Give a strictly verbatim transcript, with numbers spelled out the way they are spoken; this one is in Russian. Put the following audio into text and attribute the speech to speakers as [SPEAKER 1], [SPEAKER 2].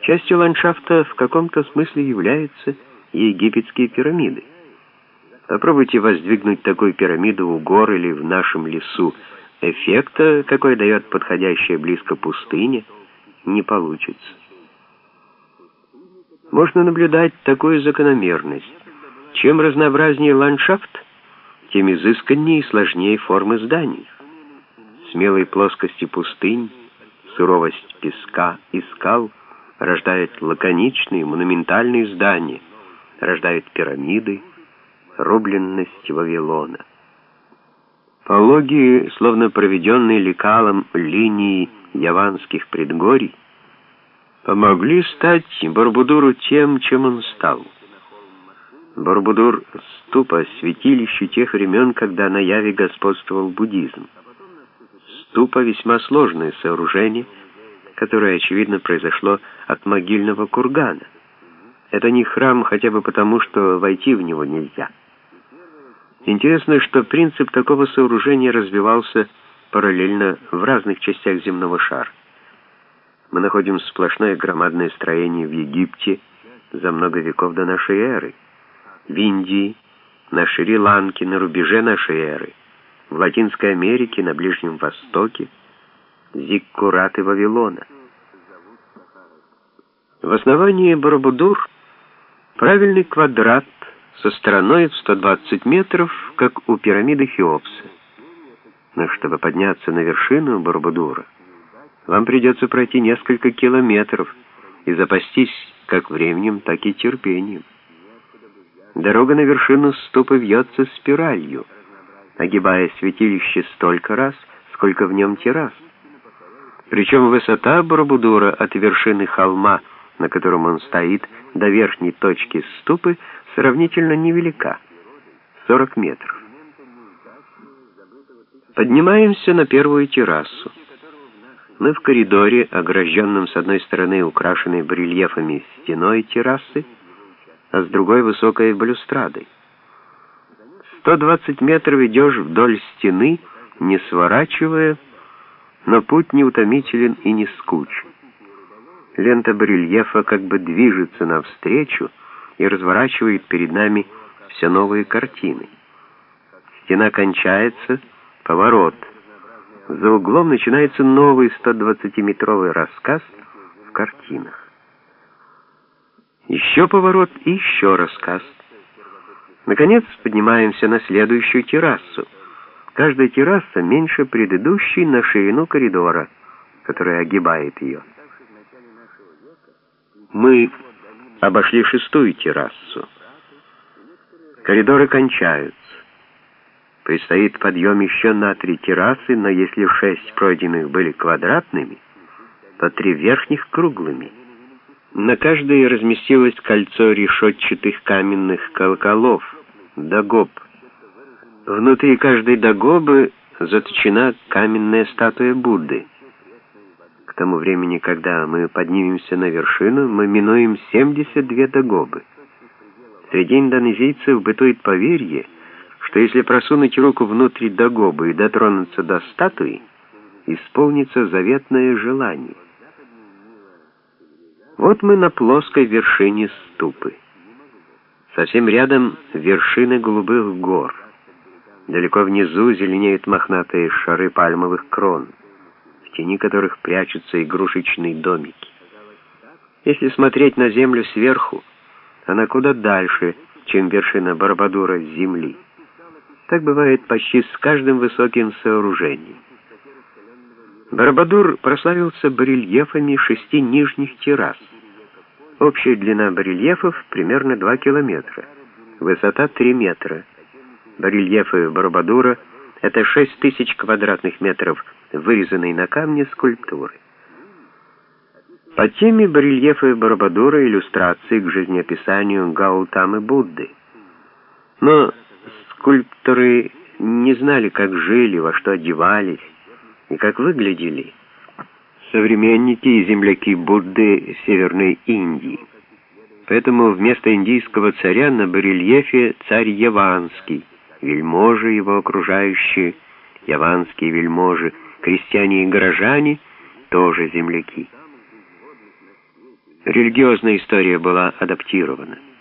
[SPEAKER 1] Частью ландшафта в каком-то смысле являются египетские пирамиды. Попробуйте воздвигнуть такую пирамиду у гор или в нашем лесу. Эффекта, какой дает подходящая близко пустыня, не получится. Можно наблюдать такую закономерность. Чем разнообразнее ландшафт, тем изысканнее и сложнее формы зданий. Смелые плоскости пустынь, суровость песка и скал рождают лаконичные, монументальные здания, рождают пирамиды, рубленность Вавилона. Пологие, словно проведенные лекалом линии яванских предгорий, помогли стать Барбудуру тем, чем он стал. Барбудур — ступа, святилище тех времен, когда на Яве господствовал буддизм. Ступа — весьма сложное сооружение, которое, очевидно, произошло от могильного кургана. Это не храм хотя бы потому, что войти в него нельзя. Интересно, что принцип такого сооружения развивался параллельно в разных частях земного шара. Мы находим сплошное громадное строение в Египте за много веков до нашей эры, в Индии, на Шри-Ланке, на рубеже нашей эры, в Латинской Америке, на Ближнем Востоке, зиккураты Вавилона. В основании Барбудур правильный квадрат со стороной в сто двадцать метров, как у пирамиды Хеопса. Но чтобы подняться на вершину Барбудура, вам придется пройти несколько километров и запастись как временем, так и терпением. Дорога на вершину ступы вьется спиралью, огибая святилище столько раз, сколько в нем террас. Причем высота Барбудура от вершины холма, на котором он стоит, до верхней точки ступы сравнительно невелика — сорок метров. Поднимаемся на первую террасу. Мы в коридоре, огражденном с одной стороны украшенной барельефами стеной террасы, а с другой высокой балюстрадой. сто двадцать метров идешь вдоль стены, не сворачивая, но путь неутомителен и не скучен. Лента барельефа как бы движется навстречу и разворачивает перед нами все новые картины. Стена кончается, поворот. За углом начинается новый сто двадцатиметровый рассказ в картинах. Еще поворот и еще рассказ. Наконец поднимаемся на следующую террасу. Каждая терраса меньше предыдущей на ширину коридора, который огибает ее. Мы обошли шестую террасу. Коридоры кончаются. Предстоит подъем еще на три террасы, но если шесть пройденных были квадратными, то три верхних круглыми. На каждой разместилось кольцо решетчатых каменных колоколов, дагоб. Внутри каждой дагобы заточена каменная статуя Будды. К тому времени, когда мы поднимемся на вершину, мы минуем семьдесят две дагобы. Среди индонезийцев бытует поверье, что если просунуть руку внутрь дагобы и дотронуться до статуи, исполнится заветное желание. Вот мы на плоской вершине ступы. Совсем рядом вершины голубых гор. Далеко внизу зеленеют мохнатые шары пальмовых крон, в тени которых прячутся игрушечные домики. Если смотреть на землю сверху, она куда дальше, чем вершина Барбудура с земли. Так бывает почти с каждым высоким сооружением. Барбудур прославился барельефами шести нижних террас. Общая длина барельефов примерно два километра, высота три метра. Барельефы Барбудура — это шесть тысяч квадратных метров вырезанной на камне скульптуры. По теме барельефы Барбудура иллюстрации к жизнеописанию Гаутамы Будды. Но скульпторы не знали, как жили, во что одевались и как выглядели современники и земляки Будды Северной Индии. Поэтому вместо индийского царя на барельефе царь Яванский, вельможи его окружающие, яванские вельможи, крестьяне и горожане тоже земляки. Религиозная история была адаптирована.